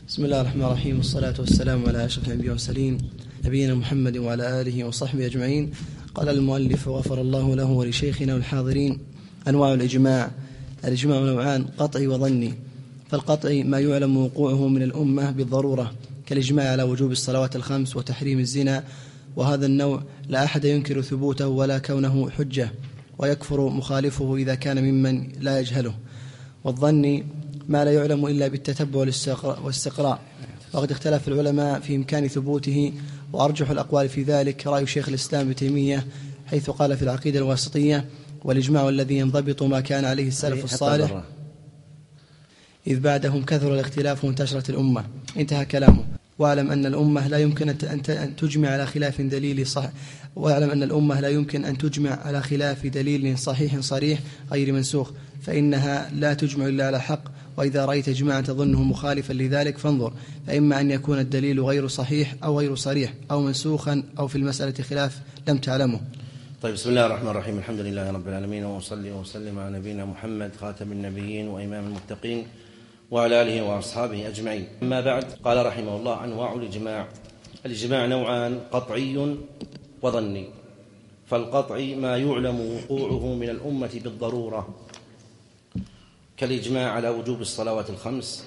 بسم الله الرحمن الرحيم، والصلاة والسلام على أشرف الأنبياء والمرسلين نبينا محمد وعلى آله وصحبه أجمعين. قال المؤلف غفر الله له ولشيخنا والحاضرين: أنواع الإجماع. الإجماع نوعان: قطعي وظني. فالقطعي ما يعلم وقوعه من الأمة بالضرورة، كالإجماع على وجوب الصلوات الخمس وتحريم الزنا، وهذا النوع لا أحد ينكر ثبوته ولا كونه حجة، ويكفر مخالفه إذا كان ممن لا يجهله. والظني ما لا يعلم إلا بالتتبع والاستقراء، وقد اختلف العلماء في إمكان ثبوته، وأرجح الأقوال في ذلك رأي شيخ الإسلام ابن تيمية، حيث قال في العقيدة الواسطية: والإجماع الذي ينضبط ما كان عليه السلف الصالح إذ بعدهم كثر الاختلاف وانتشرت الأمة. انتهى كلامه. واعلم أن الأمة لا يمكن أن تجمع على خلاف دليل صح، واعلم أن الأمة لا يمكن أن تجمع على خلاف دليل صحيح صريح غير منسوخ، فإنها لا تجمع إلا على حق. وإذا رأيت إجماعا تظنه مخالفا لذلك فانظر، فإما أن يكون الدليل غير صحيح أو غير صريح أو منسوخا أو في المسألة خلاف لم تعلمه. طيب، بسم الله الرحمن الرحيم. الحمد لله رب العالمين، وصلي وسلم على نبينا محمد خاتم النبيين وإمام المتقين وعلى آله وأصحابه أجمعين. أما بعد، قال رحمه الله: أنواع الإجماع. الإجماع نوعان: قطعي وظني. فالقطعي ما يعلم وقوعه من الأمة بالضرورة، كالإجماع على وجوب الصلوات الخمس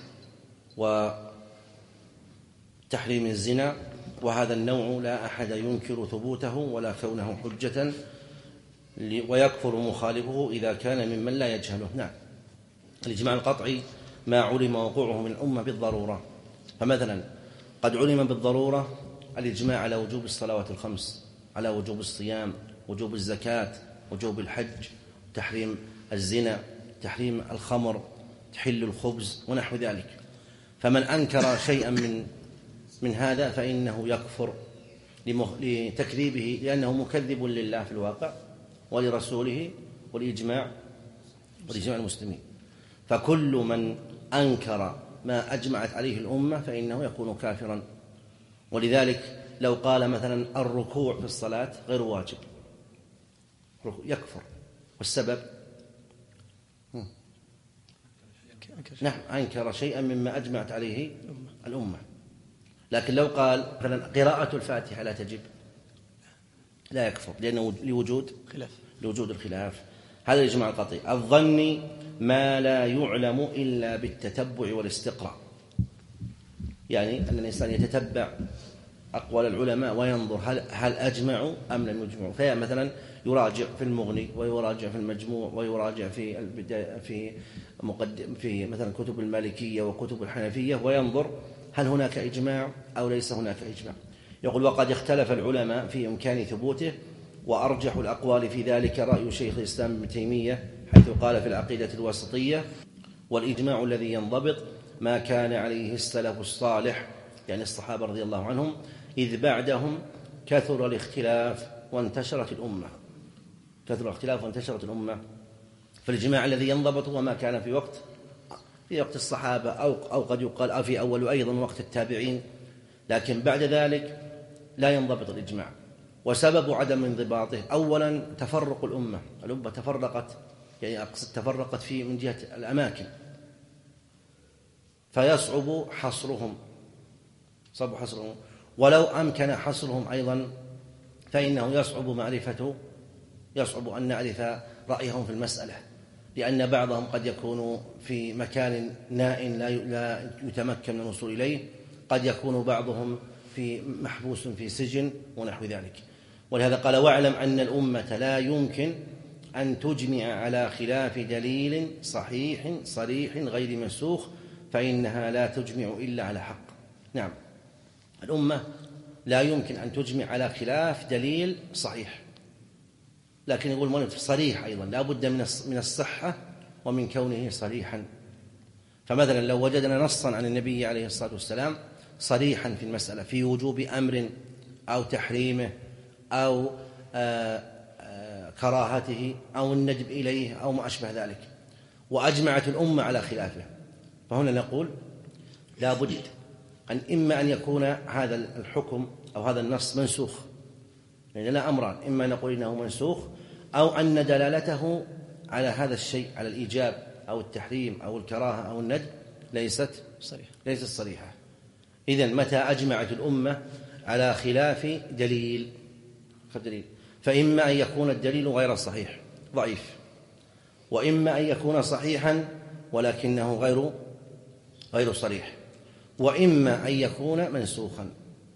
وتحريم الزنا، وهذا النوع لا أحد ينكر ثبوته ولا كونه حجة، ويكفر مخالفه إذا كان ممن لا يجهله. نعم، الإجماع القطعي ما علم وقوعه من الأمة بالضرورة. فمثلا قد علم بالضرورة الإجماع على وجوب الصلوات الخمس، على وجوب الصيام، وجوب الزكاة، وجوب الحج، تحريم الزنا، تحريم الخمر، تحل الخبز ونحو ذلك. فمن أنكر شيئا من هذا فإنه يكفر لتكذيبه، لأنه مكذب لله في الواقع ولرسوله والإجماع المسلمين. فكل من أنكر ما أجمعت عليه الأمة فإنه يكون كافرا. ولذلك لو قال مثلا الركوع في الصلاة غير واجب يكفر. والسبب نعم، أنكر شيئا مما أجمعت عليه الأمة. لكن لو قال مثلا قراءة الفاتحة لا تجب، لا يكفر، لأنه لوجود الخلاف. هذا الإجماع القطعي. الظني ما لا يعلم إلا بالتتبع والاستقراء، يعني أن الإنسان يتتبع أقوال العلماء وينظر هل أجمعوا أم لم يجمعوا. فمثلا يراجع في المغني، ويراجع في المجموع، ويراجع في مثلا كتب المالكية وكتب الحنفية، وينظر هل هناك إجماع أو ليس هناك إجماع. يقول: وقد اختلف العلماء في إمكان ثبوته، وأرجح الأقوال في ذلك رأي شيخ الإسلام ابن تيمية، حيث قال في العقيدة الواسطية: والإجماع الذي ينضبط ما كان عليه السلف الصالح، يعني الصحابة رضي الله عنهم، إذ بعدهم كثر الاختلاف وانتشرت الأمة. فالإجماع الذي ينضبط هو ما كان في وقت الصحابة، أو قد يقال في أول أيضا وقت التابعين، لكن بعد ذلك لا ينضبط الإجماع. وسبب عدم انضباطه أولا تفرق الأمة تفرقت، يعني أقصد تفرقت من جهة الأماكن، فيصعب حصرهم. ولو أمكن حصرهم أيضا فإنه يصعب أن نعرف رأيهم في المسألة، لأن بعضهم قد يكون في مكان نائٍ لا يتمكن من الوصول إليه، قد يكون بعضهم محبوس في سجن ونحو ذلك. ولهذا قال: واعلم أن الأمة لا يمكن أن تجمع على خلاف دليل صحيح صريح غير منسوخ، فإنها لا تجمع إلا على حق. نعم، الأمة لا يمكن أن تجمع على خلاف دليل صحيح، لكن يقول المؤلف صريح أيضا، لا بد من الصحة ومن كونه صريحا. فمثلا لو وجدنا نصا عن النبي عليه الصلاة والسلام صريحا في المسألة في وجوب أمر أو تحريمه أو كراهته أو الندب إليه أو ما أشبه ذلك، وأجمعت الأمة على خلافه، فهنا نقول لا بد إما أن يكون هذا الحكم أو هذا النص منسوخ، يعني لا أمران: إما نقول إنه منسوخ، أو أن دلالته على هذا الشيء، على الإيجاب أو التحريم أو الكراهة أو الندب، ليست صريحة. إذن متى أجمعت الأمة على خلاف دليل فإما أن يكون الدليل غير صحيح ضعيف، وإما أن يكون صحيحا ولكنه غير صريح، وإما أن يكون منسوخا.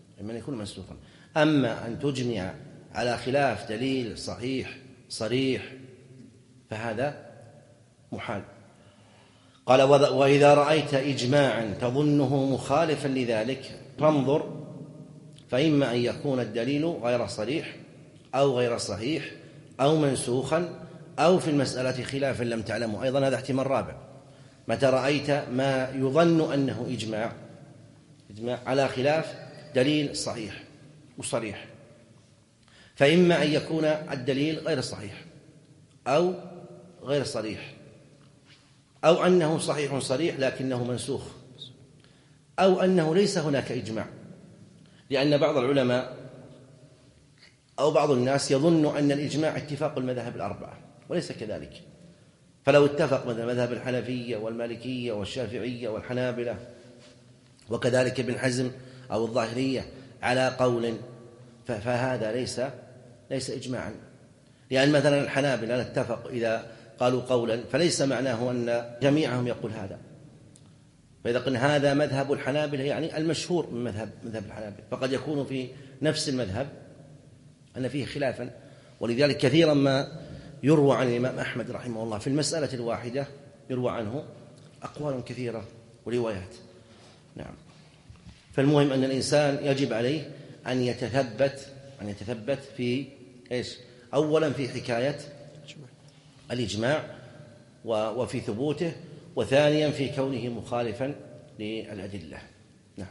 أما أن تجمع على خلاف دليل صحيح صريح فهذا محال. قال وإذا رأيت إجماعا تظنه مخالفا لذلك فانظر، فإما أن يكون الدليل غير صريح أو غير صحيح أو منسوخا أو في المسألة خلافا لم تعلمه. أيضا هذا احتمال رابع، متى رأيت ما يظن أنه إجماع على خلاف دليل صحيح وصريح، فإما أن يكون الدليل غير صحيح أو غير صريح، أو أنه صحيح صريح لكنه منسوخ، أو أنه ليس هناك إجماع، لأن بعض العلماء أو بعض الناس يظن أن الإجماع اتفاق المذاهب الأربعة، وليس كذلك. فلو اتفق مثلا مذهب الحنفية والمالكية والشافعية والحنابلة وكذلك ابن حزم أو الظاهرية على قول فهذا ليس إجماعا، لأن مثلا الحنابلة اتفق إذا قالوا قولا فليس معناه أن جميعهم يقول هذا، فإذا قلنا هذا مذهب الحنابلة يعني المشهور من مذهب الحنابلة، فقد يكون في نفس المذهب أن فيه خلافا. ولذلك كثيرا ما يروى عن الإمام أحمد رحمه الله في المسألة الواحدة يروى عنه أقوال كثيرة وروايات. نعم. فالمهم أن الإنسان يجب عليه أن يتثبت في إيش؟ أولا في حكاية الإجماع وفي ثبوته، وثانيا في كونه مخالفا للأدلة. نعم.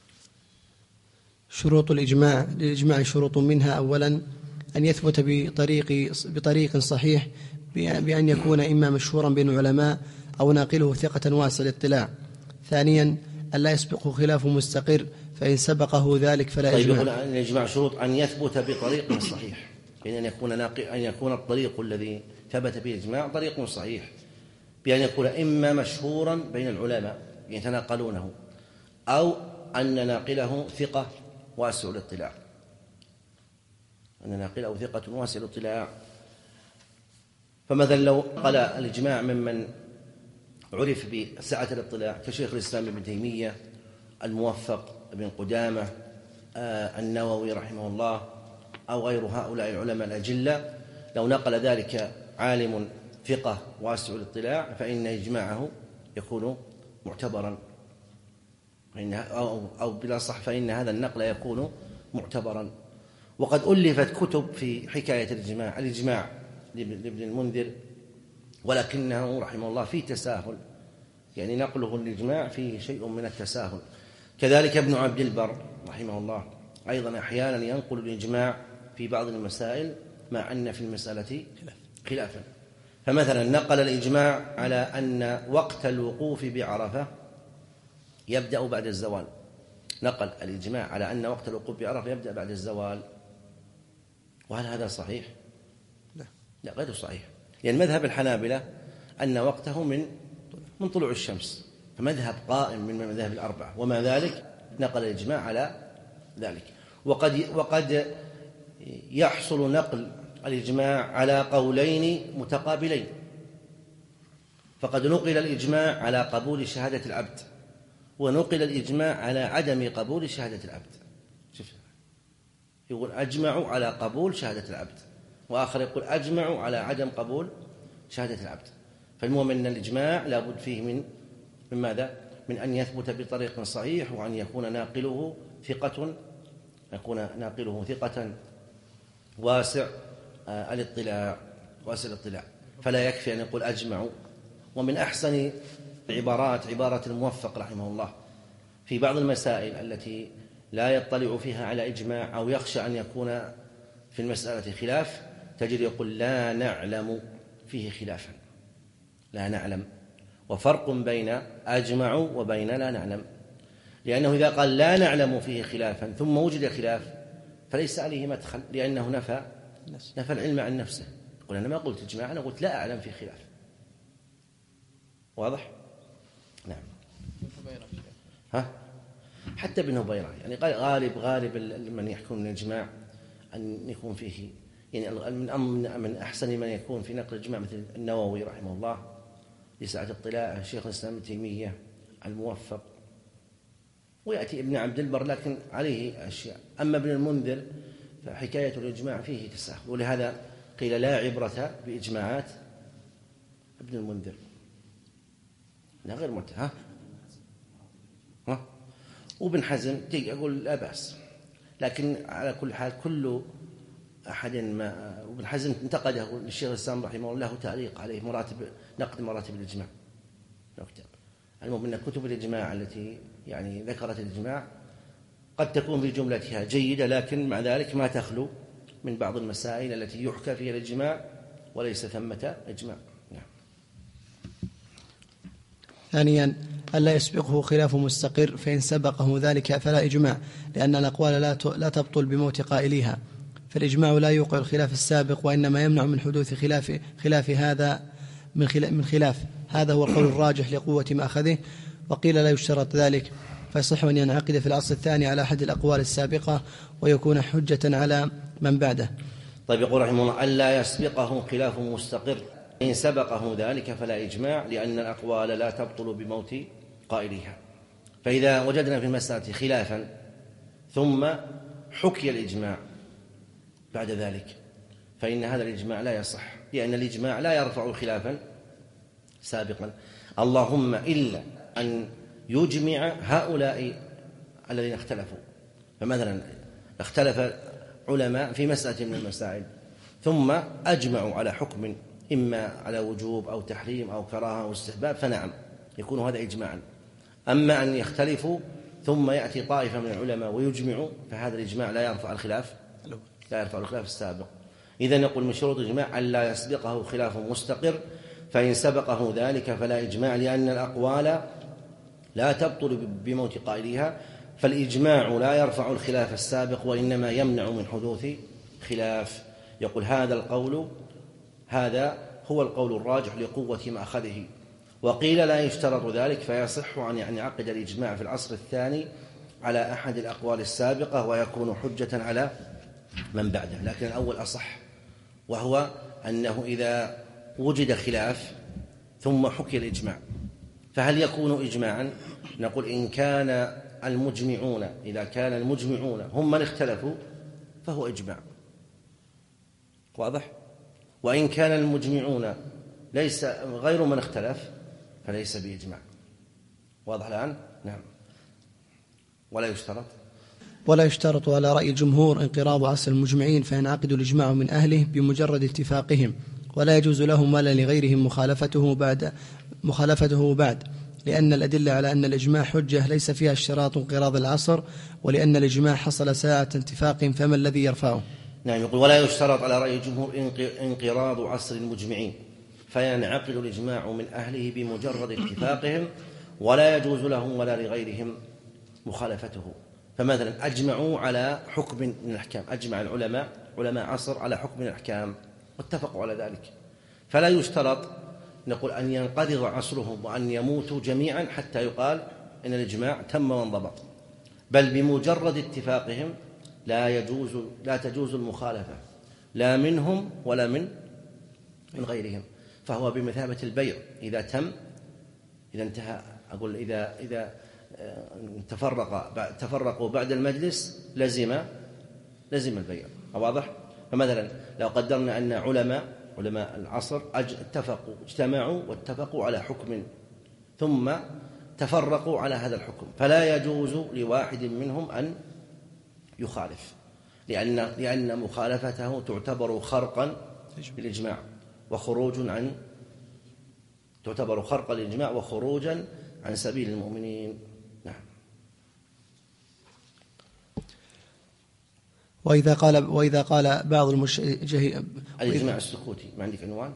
شروط الإجماع. للإجماع شروط، منها أولا أن يثبت بطريق صحيح بأن يكون إما مشهورا بين العلماء أو ناقله ثقة واسع الاطلاع. ثانيا أن لا يسبقه خلاف مستقر، فإن سبقه ذلك فلا إجماع. طيب، الإجماع شروط أن يثبت بطريق صحيح، بأن يكون الطريق الذي ثبت به الإجماع طريق صحيح، بأن يكون إما مشهورا بين العلماء يتناقلونه، أو أن ناقله ثقة واسع الاطلاع. فمثلا لو قال الإجماع ممن عرف بسعة الاطلاع كشيخ الإسلام ابن تيمية، الموفق ابن قدامة، النووي رحمه الله، أو غير هؤلاء العلماء الأجلة، لو نقل ذلك عالم ثقة واسع الاطلاع فإن إجماعه يكون معتبرا، أو بلا صح فإن هذا النقل يكون معتبرا. وقد ألفت كتب في حكاية الإجماع لابن المنذر، ولكنه رحمه الله فيه تساهل، يعني نقله الإجماع فيه شيء من التساهل. كذلك ابن عبد البر رحمه الله أيضا أحيانا ينقل الإجماع في بعض المسائل مع أن في المسألة خلافا. فمثلا نقل الإجماع على أن وقت الوقوف بعرفة يبدأ بعد الزوال، نقل الإجماع على أن وقت الوقوف بعرفة يبدأ بعد الزوال، وهل هذا صحيح؟ لا، غير صحيح، لأن مذهب الحنابلة أن وقته من طلوع الشمس، فمذهب قائم من المذاهب الأربعة، وما ذلك نقل الإجماع على ذلك. وقد يحصل نقل الإجماع على قولين متقابلين، فقد نقل الإجماع على قبول شهادة العبد، ونقل الإجماع على عدم قبول شهادة العبد. يقول أجمعوا على قبول شهادة العبد، وآخر يقول أجمعوا على عدم قبول شهادة العبد. فالمهم أن الإجماع لابد فيه من ماذا؟ من أن يثبت بطريق صحيح، وأن يكون ناقله ثقة واسع الاطلاع. فلا يكفي أن يقول أجمعوا. ومن أحسن العبارات عبارة الموفق رحمه الله في بعض المسائل التي لا يطلع فيها على إجماع أو يخشى أن يكون في المسألة خلاف، تجد يقول لا نعلم فيه خلافا، لا نعلم، وفرق بين أجمع وبين لا نعلم، لأنه إذا قال لا نعلم فيه خلافا ثم وجد خلاف فليس عليه مدخل، لأنه نفى العلم عن نفسه. يقول أنا ما قلت إجماع، أنا قلت لا أعلم فيه خلاف. واضح؟ نعم. حتى ابن هبيرة يعني غالب من يحكم الإجماع أن يكون فيه يعني من أحسن من يكون في نقل الإجماع مثل النووي رحمه الله لسعة اطلاعه، شيخ الإسلام ابن تيمية الموفق، ويأتي ابن عبد البر لكن عليه أشياء. أما ابن المنذر فحكاية الإجماع فيه تساهل، ولهذا قيل لا عبرة بإجماعات ابن المنذر، لا غير منتهى. وابن حزم أقول لا بأس، لكن على كل حال كل أحد ما وابن حزم انتقده للشيخ الإسلام رحمه الله تعليق عليه نقد مراتب الإجماع. المهم أن كتب الإجماع التي يعني ذكرت الإجماع قد تكون بجملتها جيدة، لكن مع ذلك ما تخلو من بعض المسائل التي يحكى فيها الإجماع وليس ثمة إجماع. نعم. ثانيا ألا يسبقه خلاف مستقر، فإن سبقه ذلك فلا إجماع، لأن الأقوال لا تبطل بموت قائليها، فالإجماع لا يوقع الخلاف السابق، وإنما يمنع من حدوث خلاف هذا من خلاف. هذا هو القول الراجح لقوة مأخذه. وقيل لا يشترط ذلك، فيصح أن ينعقد في الأصل الثاني على أحد الأقوال السابقة ويكون حجة على من بعده. طيب، يقول رحمه الله ألا يسبقه خلاف مستقر، إن سبقه ذلك فلا إجماع، لأن الأقوال لا تبطل بموت قائلها. فإذا وجدنا في المسألة خلافا ثم حكي الإجماع بعد ذلك فإن هذا الإجماع لا يصح، لأن الإجماع لا يرفع خلافا سابقا، اللهم إلا أن يجمع هؤلاء الذين اختلفوا. فمثلا اختلف علماء في مسألة من المسائل ثم أجمعوا على حكم إما على وجوب أو تحريم أو كراهة أو استحباب، فنعم يكون هذا إجماعا. أما أن يختلفوا ثم يأتي طائفة من العلماء ويجمعوا، فهذا الإجماع لا يرفع الخلاف السابق. إذن نقول من شروط الإجماع أن لا يسبقه خلاف مستقر، فإن سبقه ذلك فلا إجماع، لأن الأقوال لا تبطل بموت قائلها، فالإجماع لا يرفع الخلاف السابق وإنما يمنع من حدوث خلاف. يقول هذا هو القول الراجح لقوة مأخذه. وقيل لا يشترط ذلك، فيصح أن ينعقد الإجماع في العصر الثاني على أحد الأقوال السابقة ويكون حجة على من بعده. لكن الأول أصح، وهو أنه إذا وجد خلاف ثم حكي الإجماع فهل يكون إجماعا؟ نقول إن كان إذا كان المجمعون هم من اختلفوا فهو إجماع، واضح؟ وإن كان المجمعون ليس غير من اختلف فليس بإجماع، واضح الآن؟ نعم. ولا يشترط على رأي الجمهور انقراض عصر المجمعين، فينعقد الإجماع من أهله بمجرد اتفاقهم، ولا يجوز لهم ولا لغيرهم مخالفته بعد، لأن الأدلة على أن الإجماع حجة ليس فيها اشتراط انقراض العصر، ولأن الإجماع حصل ساعة اتفاق، فما الذي يرفعه؟ نعم. يقول ولا يشترط على رأي الجمهور انقراض عصر المجمعين، فينعقد الإجماع من أهله بمجرد اتفاقهم، ولا يجوز لهم ولا لغيرهم مخالفته. فمثلا أجمعوا على حكم من الأحكام، أجمع العلماء علماء عصر على حكم من الأحكام واتفقوا على ذلك، فلا يشترط نقول أن ينقضي عصرهم وأن يموتوا جميعا حتى يقال إن الإجماع تم وانضبط، بل بمجرد اتفاقهم لا تجوز المخالفة لا منهم ولا من غيرهم. فهو بمثابة البيع، إذا انتهى، أقول إذا تفرقوا بعد المجلس لزم البيع، واضح؟ فمثلا لو قدرنا أن علماء العصر اجتمعوا واتفقوا على حكم ثم تفرقوا على هذا الحكم، فلا يجوز لواحد منهم أن يخالف، لأن مخالفته تعتبر خرقا للإجماع وخروجا عن سبيل المؤمنين. نعم. وإذا قال بعض المشجهين الإجماع السكوتي، ما عندك عنوان؟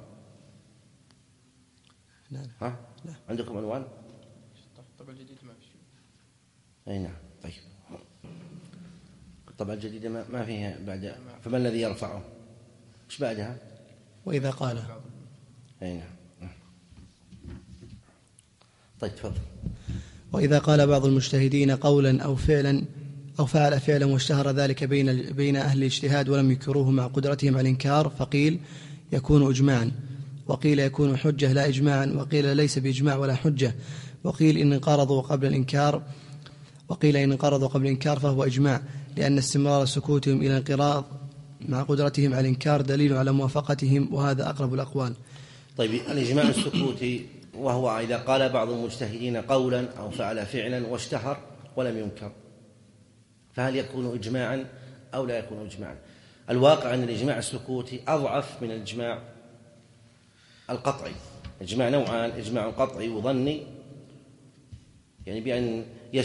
لا. عندكم عنوان؟ الطبعة الجديدة ما في شيء. أي نعم. طيب، الطبعة الجديدة ما فيها بعد، فما الذي يرفعه؟ إيش بعدها؟ وإذا قال. أي نعم. طيب تفضل. وإذا قال بعض المجتهدين قولا أو فعل فعلا واشتهر ذلك بين أهل الاجتهاد ولم يكروه مع قدرتهم على الإنكار فقيل يكون إجماعا، وقيل يكون حجة لا إجماعا، وقيل ليس بإجماع ولا حجة، وقيل إن انقرضوا قبل الإنكار فهو إجماع، لأن استمرار سكوتهم إلى انقراض مع قدرتهم على الإنكار دليل على موافقتهم، وهذا أقرب الأقوال. طيب، الإجماع السكوتي وهو إذا قال بعض المجتهدين قولا أو فعل فعلا واشتهر ولم ينكر، فهل يكون إجماعا أو لا يكون إجماعا؟ الواقع أن الإجماع السكوتي أضعف من الإجماع القطعي. الإجماع نوعان: إجماع قطعي وظني، يعني بأن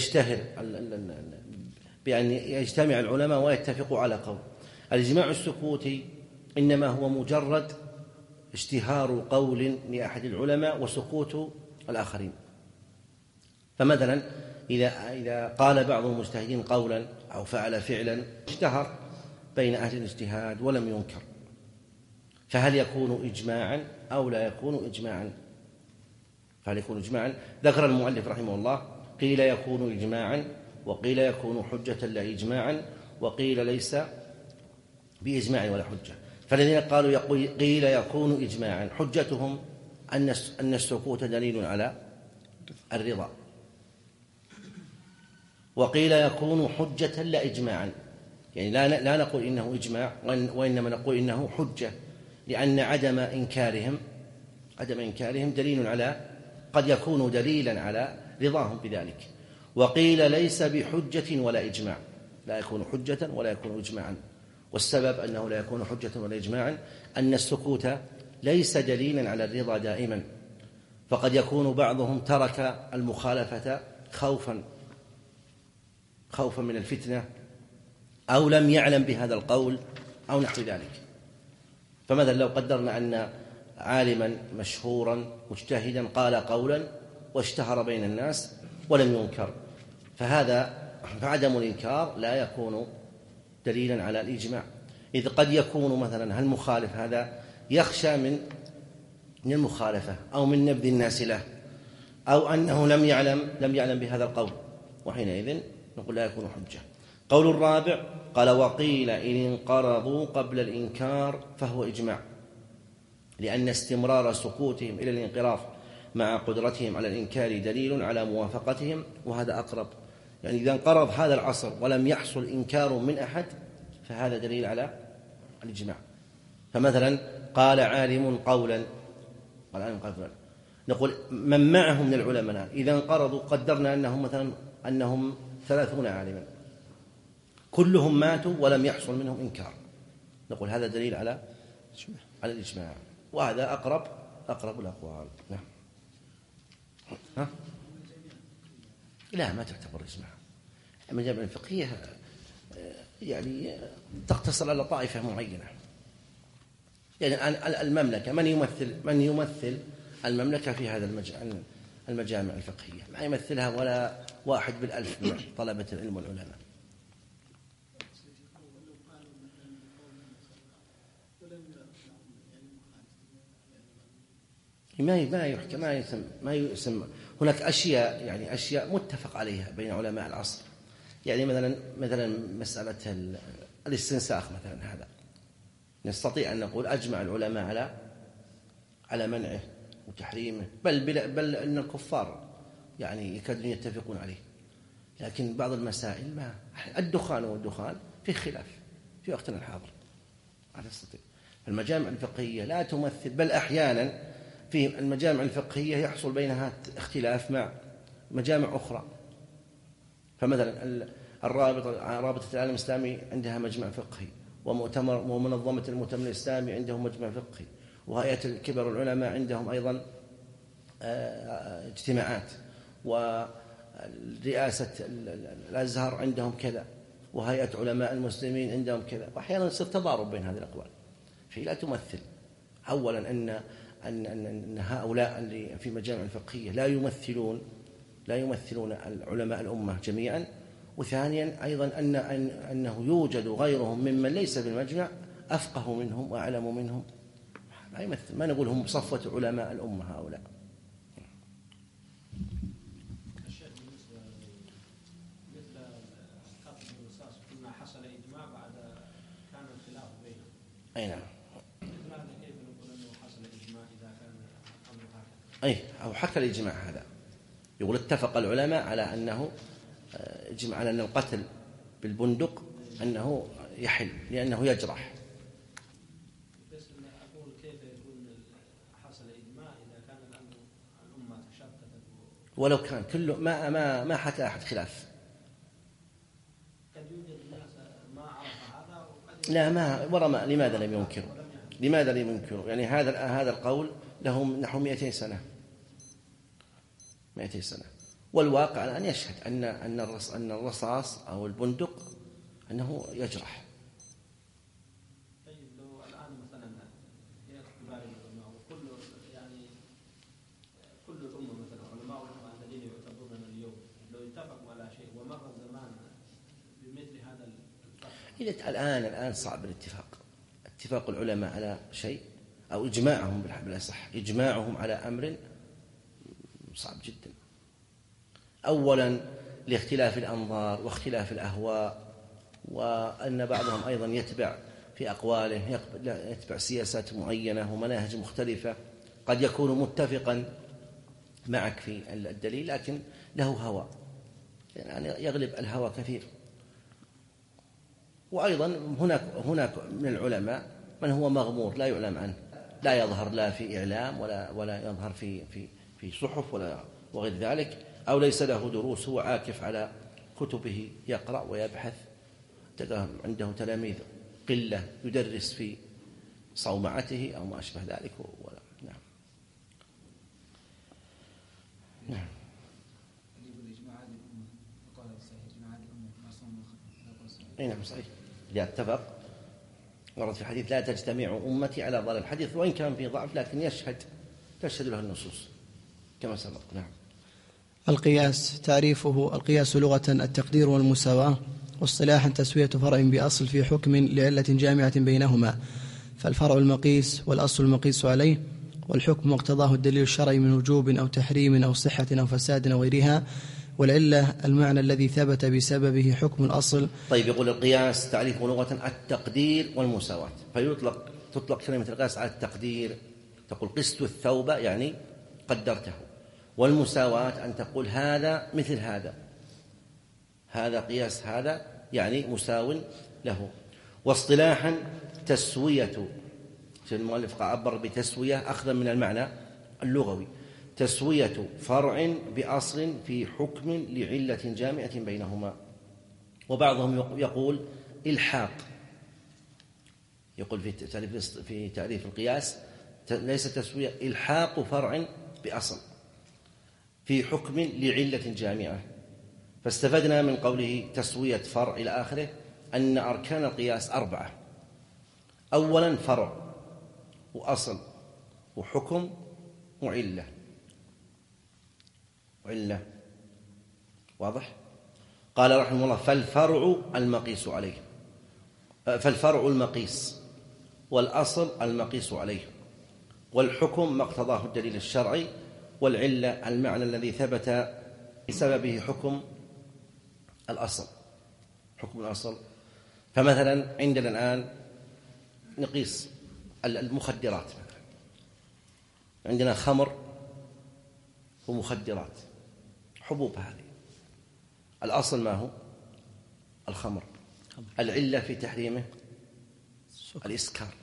يجتمع العلماء ويتفقوا على قول. الإجماع السكوتي إنما هو مجرد اشتهار قول لأحد العلماء وسكوت الآخرين. فمثلا إذا قال بعض المجتهدين قولا أو فعل فعلا اشتهر بين أهل الاجتهاد ولم ينكر، فهل يكون إجماعا أو لا يكون إجماعا؟ فهل يكون إجماعا؟ ذكر المؤلف رحمه الله: قيل يكون إجماعا، وقيل يكون حجة لا إجماعا، وقيل ليس بإجماع ولا حجة. فالذين قالوا قيل يكون إجماعا حجتهم أن السكوت دليل على الرضا، وقيل يكون حجة لا إجماعا، يعني لا نقول إنه إجماع، وإنما نقول إنه حجة، لأن عدم إنكارهم دليل على، قد يكون دليلا على رضاهم بذلك. وقيل ليس بحجة ولا إجماع، لا يكون حجة ولا يكون إجماعا. والسبب أنه لا يكون حجة ولا إجماعا أن السكوت ليس دليلا على الرضا دائما، فقد يكون بعضهم ترك المخالفة خوفا من الفتنة، أو لم يعلم بهذا القول أو نحو ذلك. فمثلا لو قدرنا أن عالما مشهورا مجتهدا قال قولا واشتهر بين الناس ولم ينكر، فعدم الإنكار لا يكون دليلا على الإجماع، إذ قد يكون مثلا المخالف هذا يخشى من المخالفة أو من نبذ الناس له، أو أنه لم يعلم بهذا القول، وحينئذ نقول لا يكون حجة. قول الرابع: قال وقيل إن انقرضوا قبل الإنكار فهو إجماع، لأن استمرار سكوتهم إلى الانقراض مع قدرتهم على الإنكار دليل على موافقتهم، وهذا أقرب. يعني إذا انقرض هذا العصر ولم يحصل إنكار من أحد فهذا دليل على الإجماع. فمثلا قال عالم قولا، نقول من معهم من العلماء إذا انقرضوا، قدرنا أنهم 30 عالما كلهم ماتوا ولم يحصل منهم إنكار، نقول هذا دليل على الإجماع، وهذا أقرب الأقوال. نعم. لا، ما تعتبر إجماع. المجامع الفقهية يعني تقتصر على طائفة معينة، يعني المملكة من يمثل المملكة في هذا المجامع الفقهية، ما يمثلها ولا 1 بالألف من طلبة العلم والعلماء. ما يسمى هناك أشياء متفق عليها بين علماء العصر، يعني مثلا مسألة الاستنساخ مثلا، هذا نستطيع أن نقول أجمع العلماء على منعه وتحريمه، بل أن الكفار يعني يكادون يتفقون عليه. لكن بعض المسائل ما الدخان فيه خلاف في وقتنا الحاضر، هذا نستطيع. المجامع الفقهية لا تمثل، بل أحيانا في المجامع الفقهية يحصل بينها اختلاف مع مجامع أخرى. فمثلا رابطة العالم الإسلامي عندها مجمع فقهي، ومنظمة المؤتمر الإسلامي عندهم مجمع فقهي، وهيئة كبر العلماء عندهم أيضا اجتماعات، ورئاسة الأزهر عندهم كذا، وهيئة علماء المسلمين عندهم كذا، وأحيانا يصير تضارب بين هذه الأقوال. فهي لا تمثل أولا أن هؤلاء اللي في مجامع الفقهية لا يمثلون العلماء الأمة جميعا، وثانيا أيضا أنه يوجد غيرهم ممن ليس بالمجمع أفقه منهم وأعلم منهم، ما نقول هم صفوة علماء الأمة هؤلاء. أي نعم. أي أو حكى الإجماع هذا، يقول اتفق العلماء على أنه إجماع على أن القتل بالبندق أنه يحل لأنه يجرح. بس أقول كيف يكون حصل إجماع إذا كان الأمة تشتتت ولو كان كله ما حكى أحد خلاف. قد يوجد ناس ما عرف هذا لا ما ورما. لماذا لم ينكروا؟ لماذا لم ينكروا؟ يعني هذا القول لهم نحو 200 سنة. 200 سنة. والواقع أن يشهد أن الرصاص أو البندق أنه يجرح. طيب لو الآن مثلا هي كبار العلماء وكل يعني كل الأمة مثلا علماء الأمة الذين يعتبرون اليوم لو اتفقوا على شيء ومر الزمان بمثل هذا الفرق. الآن صعب اتفاق العلماء على شيء أو إجماعهم بالأصح إجماعهم على أمر صعب جدا. أولا لاختلاف الأنظار واختلاف الأهواء، وأن بعضهم أيضا يتبع في أقواله يتبع سياسات معينة ومناهج مختلفة، قد يكون متفقا معك في الدليل لكن له هوى، يعني يغلب الهوى كثير. وأيضا هناك من العلماء من هو مغمور لا يعلم عنه، لا يظهر لا في إعلام ولا يظهر في صحف وغير ذلك، أو ليس له دروس، هو عاكف على كتبه يقرأ ويبحث، عنده تلاميذ قلة يدرس في صومعته أو ما أشبه ذلك. نعم. نعم. أي نعم صحيح. إذا اتفق ورد في حديث لا تجتمع أمتي على ضلال، الحديث وإن كان فيه ضعف لكن تشهد له النصوص كما سبق. نعم. القياس تعريفه: القياس لغة التقدير والمساواة، واصطلاحا تسوية فرع بأصل في حكم لعلة جامعة بينهما، فالفرع المقيس والأصل المقيس عليه، والحكم مقتضاه الدليل الشرعي من وجوب أو تحريم أو صحة أو فساد أو غيرها، والعلة المعنى الذي ثبت بسببه حكم الأصل. طيب يقول القياس تعريفه لغة التقدير والمساواة، تطلق كلمة القياس على التقدير، تقول قست الثوب يعني قدرته، والمساواة أن تقول هذا مثل هذا قياس هذا يعني مساو له. واصطلاحا تسوية، المؤلف عبر بتسوية أخذا من المعنى اللغوي، تسوية فرع بأصل في حكم لعلة جامعة بينهما. وبعضهم يقول إلحاق، يقول في تعريف القياس ليس تسوية، إلحاق فرع بأصل في حكم لعلة جامعة. فاستفدنا من قوله تسوية فرع إلى آخره أن أركان القياس 4: أولا فرع وأصل وحكم وعلة. واضح؟ قال رحمه الله فالفرع المقيس والأصل المقيس عليه، والحكم ما اقتضاه الدليل الشرعي، والعلة المعنى الذي ثبت بسببه حكم الأصل. فمثلا عندنا الآن نقيس المخدرات، مثلا عندنا خمر ومخدرات، حبوب، هذه الأصل ما هو؟ الخمر. العلة في تحريمه الإسكار.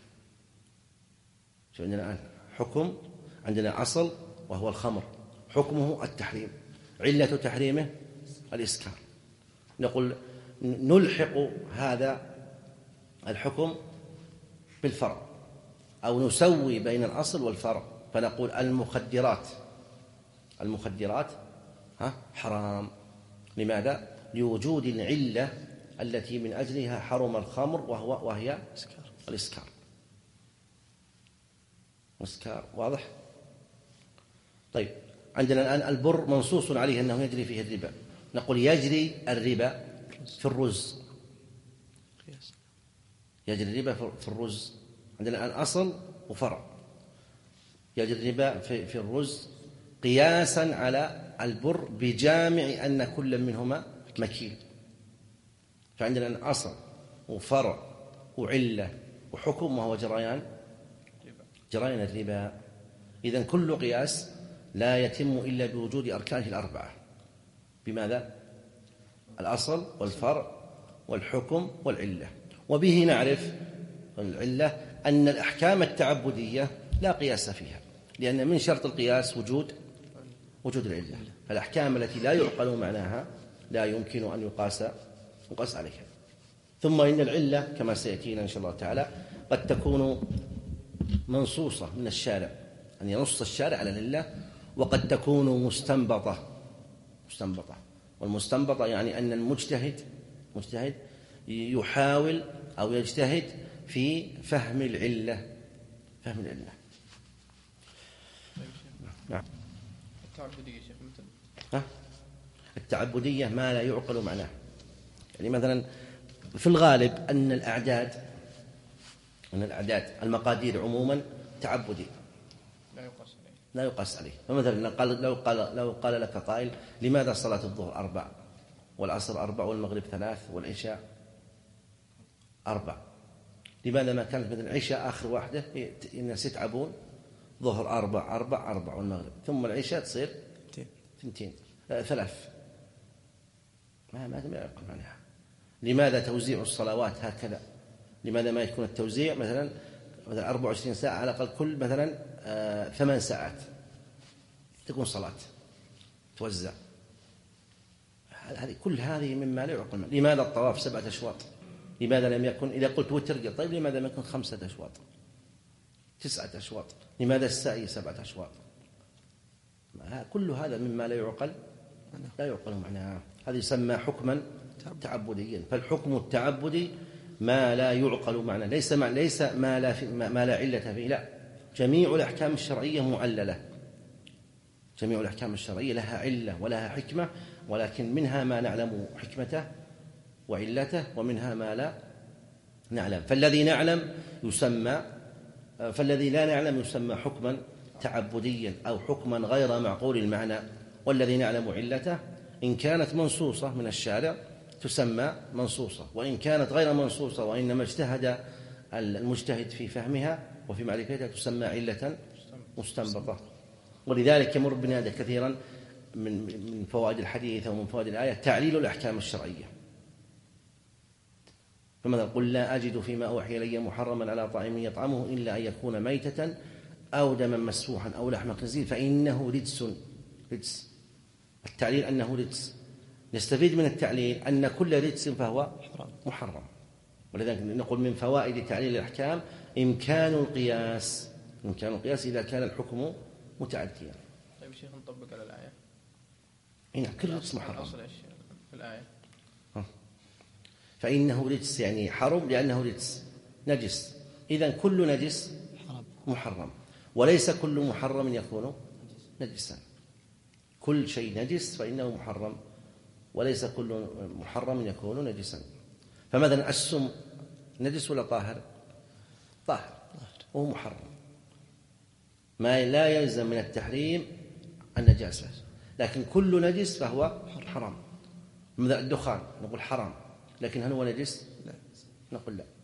عندنا الآن حكم، عندنا أصل وهو الخمر، حكمه التحريم، علة تحريمه الإسكار. نقول نلحق هذا الحكم بالفرع أو نسوي بين الأصل والفرع، فنقول المخدرات حرام. لماذا؟ لوجود العلة التي من أجلها حرم الخمر وهي الإسكار. واضح؟ طيب عندنا الآن البر منصوص عليه أنه يجري فيه الربا، نقول يجري الربا في الرز، يجري الربا في الرز. عندنا الآن أصل وفرع، يجري الربا في الرز قياسا على البر بجامع أن كل منهما مكيل. فعندنا الآن أصل وفرع وعلة وحكم وهو جريان الربا. إذن كل قياس لا يتم إلا بوجود أركانه الأربعة. بماذا؟ الأصل والفرع والحكم والعلة. وبه نعرف العلة أن الأحكام التعبدية لا قياس فيها، لأن من شرط القياس وجود العلة. فالأحكام التي لا يعقل معناها لا يمكن أن يقاس عليها. ثم إن العلة كما سيأتينا إن شاء الله تعالى قد تكون منصوصة من الشارع، أن ينص الشارع على العلة، وقد تكون مستنبطة. والمستنبطة يعني أن المجتهد يحاول أو يجتهد في فهم العلة. نعم. التعبدية شيخ مثل التعبدية ما لا يعقل معناه. يعني مثلا في الغالب أن الأعداد المقادير عموما تعبدي لا يقاس عليه. فمثلا لو قال لك قائل لماذا صلاة الظهر 4 والعصر 4 والمغرب 3 والعشاء 4؟ لماذا ما كانت مثلا العشاء آخر واحدة الناس يتعبون؟ ظهر 4 والمغرب، ثم العشاء تصير 3. ما يعقل معناها. لماذا توزيع الصلوات هكذا؟ لماذا ما يكون التوزيع مثلا 24 ساعة على الأقل، كل مثلا 8 ساعات تكون صلاة توزع؟ كل هذه مما لا يعقل. لماذا الطواف 7 أشواط؟ لماذا لم يكن إذا قلت وتر؟ طيب لماذا ما يكون 5 أشواط 9 أشواط؟ لماذا السعي 7 أشواط؟ كل هذا مما لا يعقل معناه. هذا يسمى حكما تعبديا. فالحكم التعبدي ما لا يعقل معناه، ليس ما لا علة فيه، لا، جميع الأحكام الشرعية معللة. جميع الأحكام الشرعية لها علة ولها حكمة، ولكن منها ما نعلم حكمته وعلته، ومنها ما لا نعلم. فالذي لا نعلم يسمى حكما تعبديا أو حكما غير معقول المعنى. والذي نعلم علته إن كانت منصوصة من الشارع تسمى منصوصة، وإن كانت غير منصوصة وإنما اجتهد المجتهد في فهمها وفي معرفتها تسمى علة مستنبطة. ولذلك يمر بنا هذا كثيرا من فوائد الحديث ومن فوائد الآية تعليل الأحكام الشرعية. فمثلا قل لا أجد فيما أوحي إلي محرما على طاعم يطعمه إلا أن يكون ميتة أو دما مسفوحا أو لحم خنزير فإنه رجس. التعليل أنه رجس، نستفيد من التعليل أن كل رجس فهو محرم. ولذلك نقول من فوائد تعليل الأحكام إمكان القياس إذا كان الحكم متعديا. طيب شيخ نطبق على الآية. هنا كل رجس محرم في الآية. فإنه رجس يعني حرم لأنه رجس نجس. إذن كل نجس محرم، وليس كل محرم يكون نجسا. كل شيء نجس فإنه محرم، وليس كل محرم يكون نجسا. فمثلا السم نجس ولا طاهر؟ طاهر وهو محرم. ما لا يلزم من التحريم النجاسة، لكن كل نجس فهو حرام. مثلا الدخان نقول حرام، لكن هل هو نجس؟ نقول لا.